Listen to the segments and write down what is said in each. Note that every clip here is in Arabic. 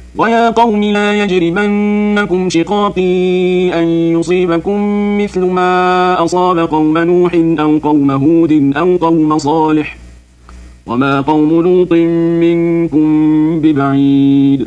ويا قوم لا يجرمنكم شقاقي أن يصيبكم مثل ما أصاب قوم نوح أو قوم هود أو قوم صالح وما قوم لوط منكم ببعيد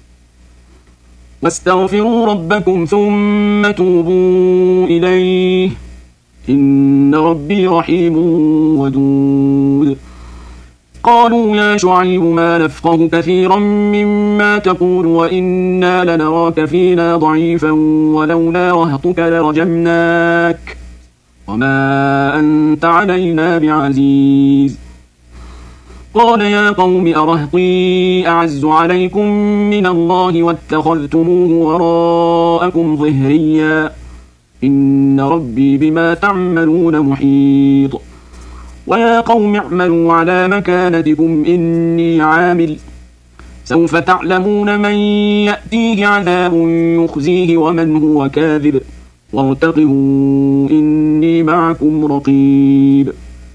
واستغفروا ربكم ثم توبوا إليه إن ربي رحيم ودود. قالوا يا شعيب ما نفقه كثيرا مما تقول وإنا لنراك فينا ضعيفا ولولا رهطك لرجمناك وما أنت علينا بعزيز. قال يا قوم أرهطي أعز عليكم من الله واتخذتموه وراءكم ظهريا إن ربي بما تعملون محيط. ويا قوم اعملوا على مكانتكم إني عامل سوف تعلمون من يأتيه عذاب يخزيه ومن هو كاذب وارتقبوا إني معكم رقيب.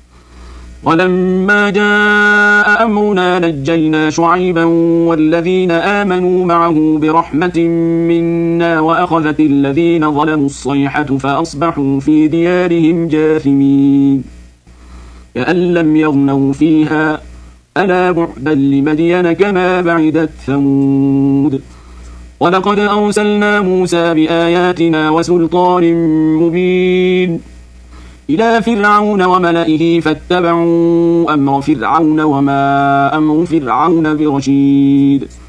ولما جاء أمرنا نجينا شعيبا والذين آمنوا معه برحمة منا وأخذت الذين ظلموا الصيحة فأصبحوا في ديارهم جاثمين كأن لم يغنوا فيها ألا بعدا لمدين كما بعدت ثمود. ولقد أرسلنا موسى بآياتنا وسلطان مبين إلى فرعون وملئه فاتبعوا أمر فرعون وما أمر فرعون برشيد.